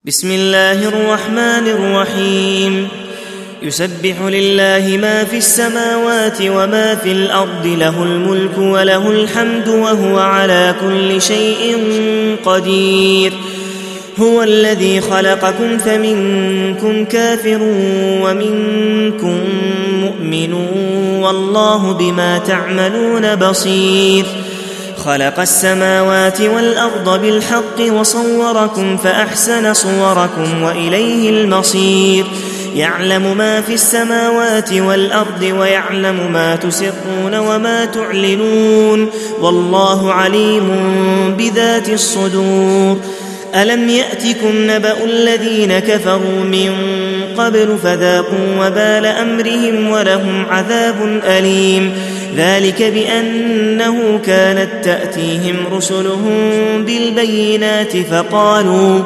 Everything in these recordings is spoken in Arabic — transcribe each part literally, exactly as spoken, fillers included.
بسم الله الرحمن الرحيم يسبح لله ما في السماوات وما في الأرض له الملك وله الحمد وهو على كل شيء قدير هو الذي خلقكم فمنكم كافر ومنكم مؤمن والله بما تعملون بصير خلق السماوات والأرض بالحق وصوركم فأحسن صوركم وإليه المصير يعلم ما في السماوات والأرض ويعلم ما تسرون وما تعلنون والله عليم بذات الصدور ألم يأتكم نبأ الذين كفروا من قبل فذاقوا وبال أمرهم ولهم عذاب أليم ذلك بأنه كانت تأتيهم رسلهم بالبينات فقالوا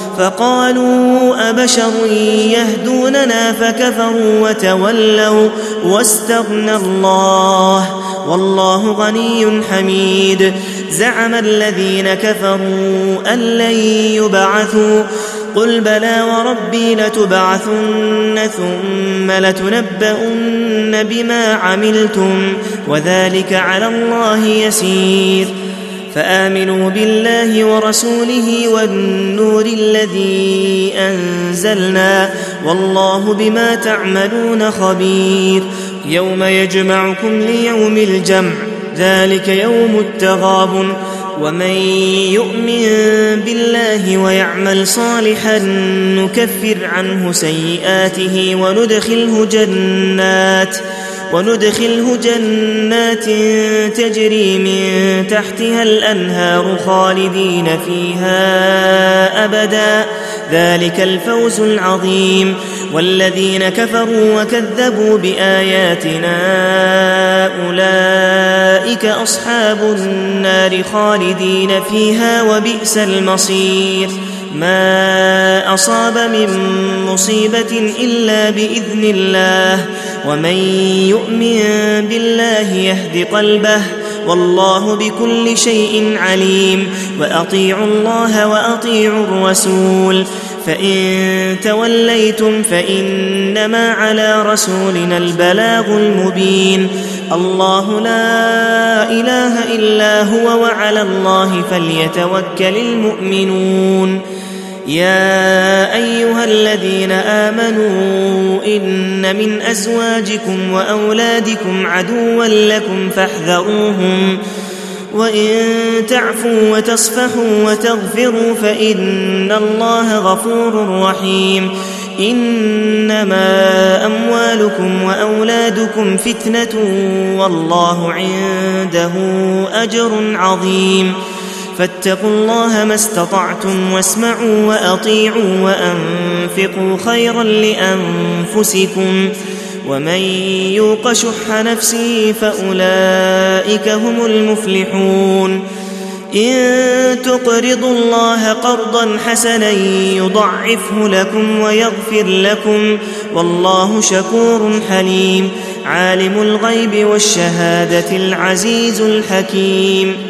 فقالوا أبشر يهدوننا فكفروا وتولوا واستغنى الله والله غني حميد زعم الذين كفروا أن لن يبعثوا قل بلى وربي لتبعثن ثم لتنبؤن بما عملتم وذلك على الله يسير فآمنوا بالله ورسوله والنور الذي أنزلنا والله بما تعملون خبير يوم يجمعكم ليوم الجمع ذلك يوم التغابن ومن يؤمن بالله ويعمل صالحا نكفر عنه سيئاته وندخله جنات وندخله جنات تجري من تحتها الأنهار خالدين فيها أبدا ذلك الفوز العظيم والذين كفروا وكذبوا بآياتنا أولئك أصحاب النار خالدين فيها وبئس المصير ما أصاب من مصيبة إلا بإذن الله ومن يؤمن بالله يهد قلبه والله بكل شيء عليم وأطيعوا الله وأطيعوا الرسول فإن توليتم فإنما على رسولنا البلاغ المبين الله لا إله إلا هو وعلى الله فليتوكل المؤمنون يا أيها الذين آمنوا إن من أزواجكم وأولادكم عدوا لكم فاحذروهم وإن تعفوا وتصفحوا وتغفروا فإن الله غفور رحيم إنما أموالكم وأولادكم فتنة والله عنده أجر عظيم فاتقوا الله ما استطعتم واسمعوا وأطيعوا وأنفقوا خيرا لأنفسكم ومن يوق شح نفسه فأولئك هم المفلحون إن تقرضوا الله قرضا حسنا يضعفه لكم ويغفر لكم والله شكور حليم عالم الغيب والشهادة العزيز الحكيم